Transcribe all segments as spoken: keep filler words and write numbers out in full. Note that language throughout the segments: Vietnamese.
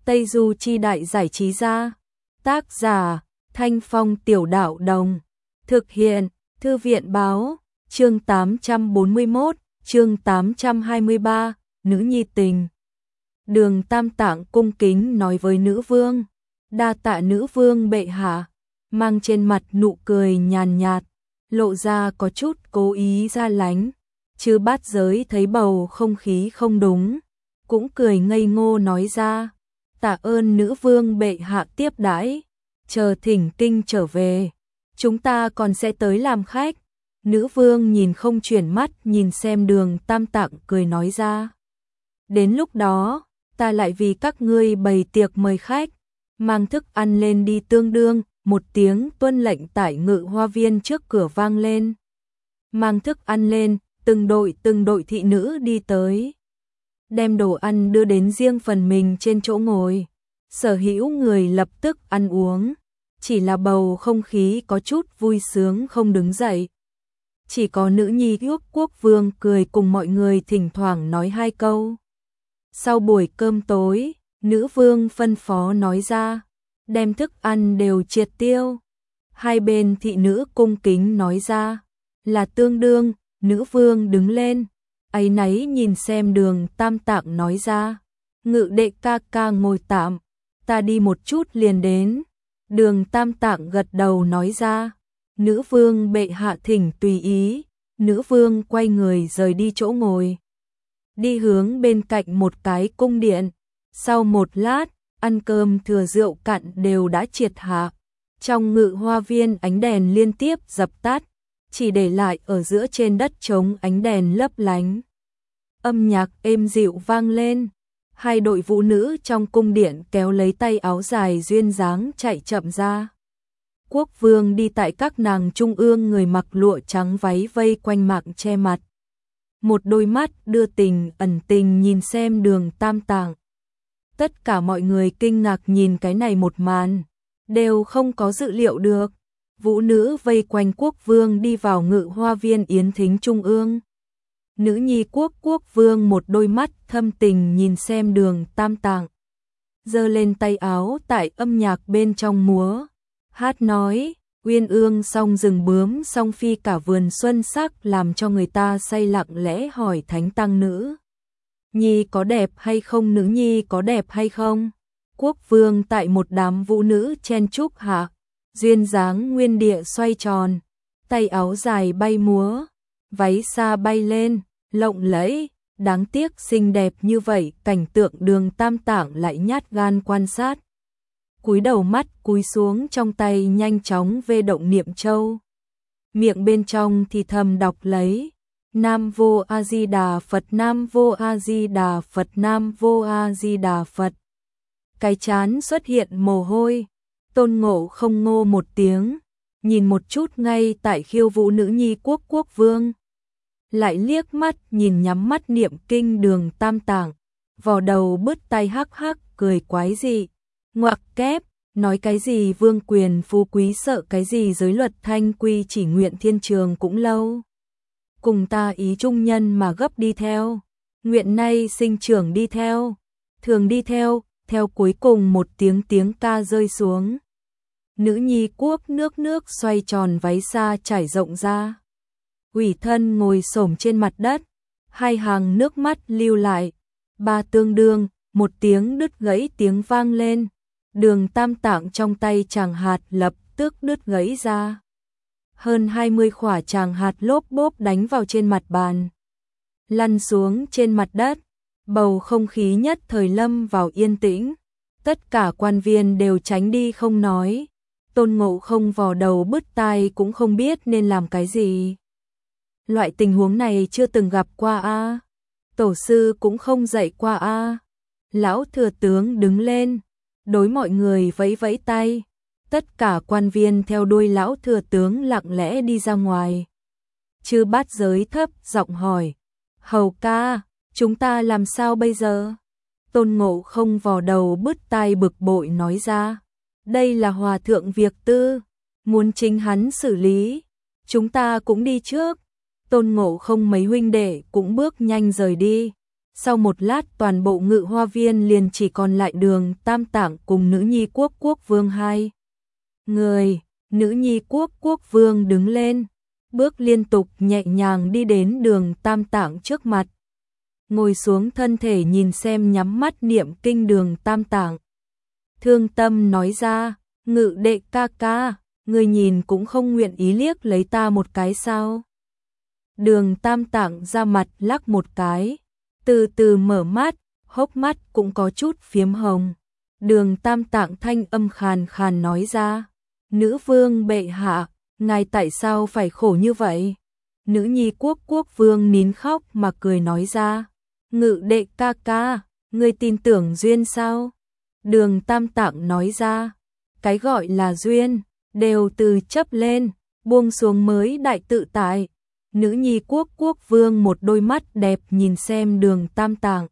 Tây Du Chi Đại Giải Trí Gia. Tác giả Thanh Phong Tiểu Đạo Đồng. Thực hiện Thư viện Báo. Chương tám trăm bốn mươi mốt, chương tám trăm hai mươi ba, Nữ Nhi Tình. Đường Tam Tạng cung kính nói với nữ vương, đa tạ nữ vương bệ hạ, mang trên mặt nụ cười nhàn nhạt, lộ ra có chút cố ý ra lánh. Chư Bát Giới thấy bầu không khí không đúng, cũng cười ngây ngô nói ra, tạ ơn nữ vương bệ hạ tiếp đãi, chờ thỉnh kinh trở về, chúng ta còn sẽ tới làm khách. Nữ vương nhìn không chuyển mắt nhìn xem Đường Tam Tạng cười nói ra, đến lúc đó ta lại vì các ngươi bày tiệc mời khách, mang thức ăn lên đi. Tương đương một tiếng tuân lệnh tại Ngự Hoa Viên trước cửa vang lên, mang thức ăn lên, từng đội từng đội thị nữ đi tới, đem đồ ăn đưa đến riêng phần mình trên chỗ ngồi. Sở hữu người lập tức ăn uống, chỉ là bầu không khí có chút vui sướng không đứng dậy. Chỉ có nữ nhi Quốc quốc vương cười cùng mọi người thỉnh thoảng nói hai câu. Sau buổi cơm tối, nữ vương phân phó nói ra, đem thức ăn đều triệt tiêu. Hai bên thị nữ cung kính nói ra, là tương đương. Nữ vương đứng lên, áy náy nhìn xem Đường Tam Tạng nói ra, Ngự đệ ca ca ngồi tạm, ta đi một chút liền đến. Đường Tam Tạng gật đầu nói ra, nữ vương bệ hạ thỉnh tùy ý. Nữ vương quay người rời đi chỗ ngồi, đi hướng bên cạnh một cái cung điện. Sau một lát, ăn cơm thừa rượu cạn đều đã triệt hạ. Trong Ngự Hoa Viên ánh đèn liên tiếp dập tắt, chỉ để lại ở giữa trên đất trống ánh đèn lấp lánh. Âm nhạc êm dịu vang lên, hai đội vũ nữ trong cung điện kéo lấy tay áo dài duyên dáng chạy chậm ra. Quốc vương đi tại các nàng trung ương, người mặc lụa trắng váy vây quanh mạng che mặt. Một đôi mắt đưa tình ẩn tình nhìn xem Đường Tam Tạng. Tất cả mọi người kinh ngạc nhìn cái này một màn, đều không có dự liệu được. Vũ nữ vây quanh quốc vương đi vào Ngự Hoa Viên yến thính trung ương. Nữ nhi quốc quốc vương một đôi mắt thâm tình nhìn xem Đường Tam Tạng, giơ lên tay áo tại âm nhạc bên trong múa, hát nói, uyên ương song rừng bướm song phi cả vườn xuân sắc, làm cho người ta say lặng lẽ hỏi thánh tăng nữ nhi có đẹp hay không, nữ nhi có đẹp hay không. Quốc vương tại một đám vũ nữ chen chúc hạ, duyên dáng nguyên địa xoay tròn, tay áo dài bay múa, váy xa bay lên, lộng lẫy, đáng tiếc xinh đẹp như vậy cảnh tượng Đường Tam Tạng lại nhát gan quan sát. Cúi đầu mắt cúi xuống, trong tay nhanh chóng vê động niệm châu, miệng bên trong thì thầm đọc lấy, Nam Vô A Di Đà Phật, Nam Vô A Di Đà Phật, Nam Vô A Di Đà Phật. Cái chán xuất hiện mồ hôi. Tôn Ngộ Không ngô một tiếng, nhìn một chút ngay tại khiêu vũ nữ nhi quốc quốc vương, lại liếc mắt nhìn nhắm mắt niệm kinh Đường Tam Tạng, vò đầu bứt tay hắc hắc cười quái dị, ngoặc kép, nói cái gì vương quyền phú quý sợ cái gì giới luật thanh quy, chỉ nguyện thiên trường cũng lâu, cùng ta ý trung nhân mà gấp đi theo, nguyện nay sinh trưởng đi theo, thường đi theo. Theo cuối cùng một tiếng tiếng ca rơi xuống, nữ nhi quốc nước nước xoay tròn, váy xa trải rộng ra, ủy thân ngồi xổm trên mặt đất, hai hàng nước mắt lưu lại. Ba tương đương, một tiếng đứt gãy tiếng vang lên, Đường Tam Tạng trong tay tràng hạt lập tức đứt gãy ra. Hơn hai mươi quả tràng hạt lốp bốp đánh vào trên mặt bàn, lăn xuống trên mặt đất. Bầu không khí nhất thời lâm vào yên tĩnh, tất cả quan viên đều tránh đi không nói. Tôn Ngộ Không vò đầu bứt tai cũng không biết nên làm cái gì. Loại tình huống này chưa từng gặp qua a, tổ sư cũng không dạy qua a. Lão thừa tướng đứng lên, đối mọi người vẫy vẫy tay. Tất cả quan viên theo đuôi lão thừa tướng lặng lẽ đi ra ngoài. Chư Bát Giới thấp giọng hỏi, hầu ca, chúng ta làm sao bây giờ? Tôn Ngộ Không vò đầu bứt tai bực bội nói ra, đây là hòa thượng việc tư, muốn chính hắn xử lý, chúng ta cũng đi trước. Tôn Ngộ Không mấy huynh đệ cũng bước nhanh rời đi. Sau một lát toàn bộ Ngự Hoa Viên liền chỉ còn lại Đường Tam Tạng cùng nữ nhi Quốc Quốc Vương hai người. Nữ nhi Quốc Quốc Vương đứng lên, bước liên tục nhẹ nhàng đi đến Đường Tam Tạng trước mặt. Ngồi xuống thân thể nhìn xem nhắm mắt niệm kinh Đường Tam Tạng. Thương tâm nói ra, Ngự đệ ca ca, người nhìn cũng không nguyện ý liếc lấy ta một cái sao. Đường Tam Tạng ra mặt lắc một cái, từ từ mở mắt, hốc mắt cũng có chút phiếm hồng. Đường Tam Tạng thanh âm khàn khàn nói ra, nữ vương bệ hạ, ngài tại sao phải khổ như vậy? Nữ nhi Quốc Quốc Vương nín khóc mà cười nói ra, Ngự đệ ca ca, ngươi tin tưởng duyên sao? Đường Tam Tạng nói ra, cái gọi là duyên, đều từ chấp lên, buông xuống mới đại tự tại. Nữ nhi Quốc Quốc Vương một đôi mắt đẹp nhìn xem Đường Tam Tạng.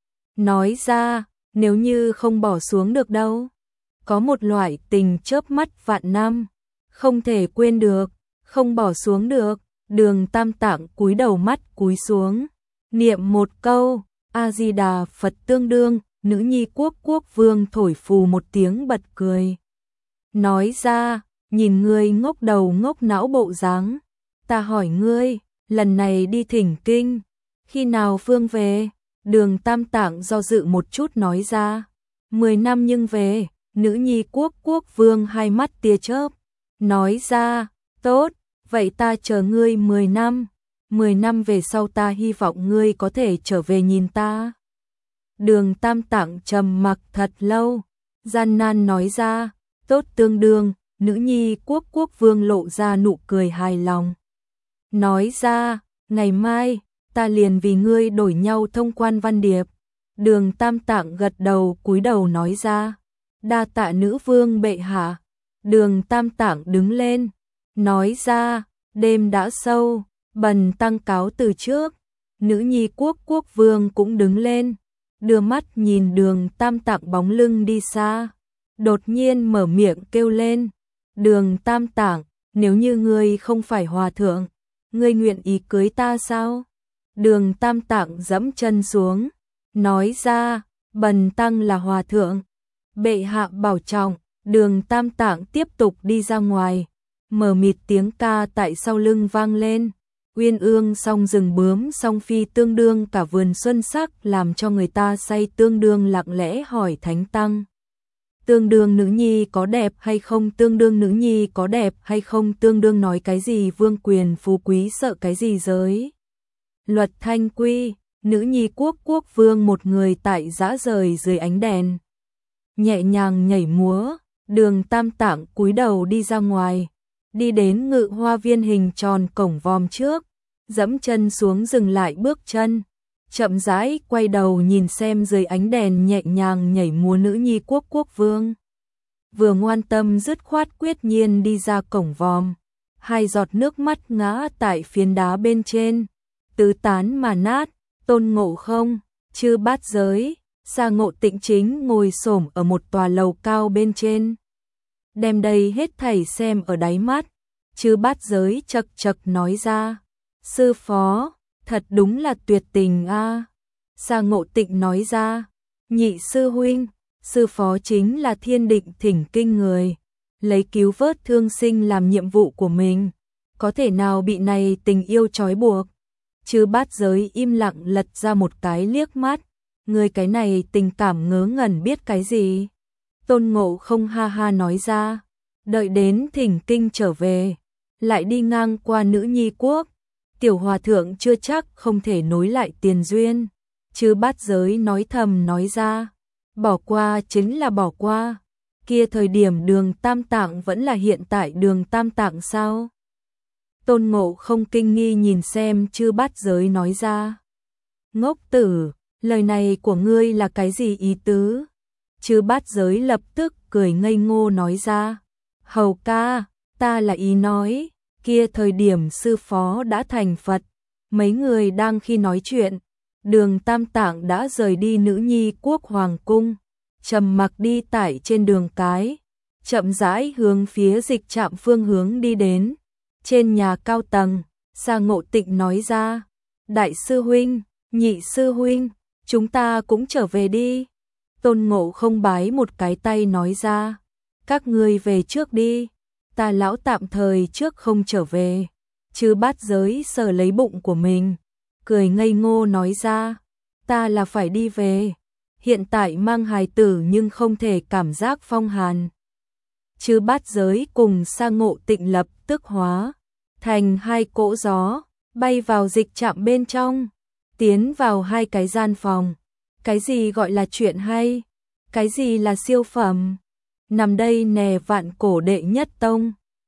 Nói ra, nếu như không bỏ xuống được đâu. Có một loại tình chớp mắt vạn năm, không thể quên được, không bỏ xuống được. Đường Tam Tạng cúi đầu mắt cúi xuống, niệm một câu, A-di-đà Phật tương đương. Nữ nhi Quốc Quốc Vương thổi phù một tiếng bật cười. Nói ra, nhìn ngươi ngốc đầu ngốc não bộ dáng, ta hỏi ngươi, lần này đi thỉnh kinh, khi nào phương về? Đường Tam Tạng do dự một chút nói ra, mười năm nhưng về. Nữ nhi Quốc Quốc Vương hai mắt tia chớp, nói ra, tốt, vậy ta chờ ngươi mười năm, mười năm về sau ta hy vọng ngươi có thể trở về nhìn ta. Đường Tam Tạng trầm mặc thật lâu, gian nan nói ra, tốt tương đương. Nữ nhi Quốc Quốc Vương lộ ra nụ cười hài lòng. Nói ra, ngày mai, ta liền vì ngươi đổi nhau thông quan văn điệp. Đường Tam Tạng gật đầu cúi đầu nói ra, đa tạ nữ vương bệ hạ. Đường Tam Tạng đứng lên, nói ra, đêm đã sâu, bần tăng cáo từ trước. Nữ nhi Quốc Quốc Vương cũng đứng lên, đưa mắt nhìn Đường Tam Tạng bóng lưng đi xa, đột nhiên mở miệng kêu lên, Đường Tam Tạng, nếu như ngươi không phải hòa thượng, ngươi nguyện ý cưới ta sao? Đường Tam Tạng giẫm chân xuống, nói ra, bần tăng là hòa thượng, bệ hạ bảo trọng. Đường Tam Tạng tiếp tục đi ra ngoài, mờ mịt tiếng ca tại sau lưng vang lên. Uyên ương song rừng bướm song phi tương đương cả vườn xuân sắc, làm cho người ta say tương đương lặng lẽ hỏi thánh tăng. Tương đương nữ nhi có đẹp hay không? Tương đương nữ nhi có đẹp hay không? Tương đương nói cái gì vương quyền phú quý sợ cái gì giới? Luật thanh quy. Nữ nhi Quốc Quốc Vương một người tại dã rời dưới ánh đèn, nhẹ nhàng nhảy múa. Đường Tam Tạng cúi đầu đi ra ngoài, đi đến Ngự Hoa Viên hình tròn cổng vòm trước, dẫm chân xuống dừng lại bước chân, chậm rãi quay đầu nhìn xem dưới ánh đèn nhẹ nhàng nhảy múa nữ nhi Quốc Quốc Vương. Vừa ngoan tâm dứt khoát quyết nhiên đi ra cổng vòm, hai giọt nước mắt ngã tại phiến đá bên trên, tứ tán mà nát. Tôn Ngộ Không, Chư Bát Giới, Sa Ngộ Tịnh chính ngồi xổm ở một tòa lầu cao bên trên, đem đây hết thảy xem ở đáy mắt. Chư Bát Giới chậc chậc nói ra, sư phó, thật đúng là tuyệt tình a. À. Sa Ngộ Tịnh nói ra, nhị sư huynh, sư phó chính là thiên định thỉnh kinh người, lấy cứu vớt thương sinh làm nhiệm vụ của mình, có thể nào bị này tình yêu trói buộc? Chư Bát Giới im lặng lật ra một cái liếc mắt, người cái này tình cảm ngớ ngẩn biết cái gì? Tôn Ngộ Không ha ha nói ra, đợi đến thỉnh kinh trở về, lại đi ngang qua nữ nhi quốc, tiểu hòa thượng chưa chắc không thể nối lại tiền duyên. Chư Bát Giới nói thầm nói ra, bỏ qua chính là bỏ qua, kia thời điểm Đường Tam Tạng vẫn là hiện tại Đường Tam Tạng sao? Tôn Ngộ Không kinh nghi nhìn xem Chư Bát Giới nói ra, ngốc tử, lời này của ngươi là cái gì ý tứ? Chư Bát Giới lập tức cười ngây ngô nói ra, hầu ca, ta là ý nói, kia thời điểm sư phó đã thành Phật, mấy người đang khi nói chuyện, Đường Tam Tạng đã rời đi nữ nhi quốc hoàng cung, trầm mặc đi tại trên đường cái, chậm rãi hướng phía dịch trạm phương hướng đi đến. Trên nhà cao tầng, Sa Ngộ Tịnh nói ra, đại sư huynh, nhị sư huynh, chúng ta cũng trở về đi. Tôn Ngộ Không bái một cái tay nói ra, các ngươi về trước đi, ta lão tạm thời trước không trở về. Chư Bát Giới sờ lấy bụng của mình, cười ngây ngô nói ra, ta là phải đi về, hiện tại mang hài tử nhưng không thể cảm giác phong hàn. Chư Bát Giới cùng Sa Ngộ Tịnh lập tức hóa thành hai cỗ gió, bay vào dịch trạm bên trong, tiến vào hai cái gian phòng. Cái gì gọi là chuyện hay? Cái gì là siêu phẩm? Nằm đây nè, vạn cổ đệ nhất tông.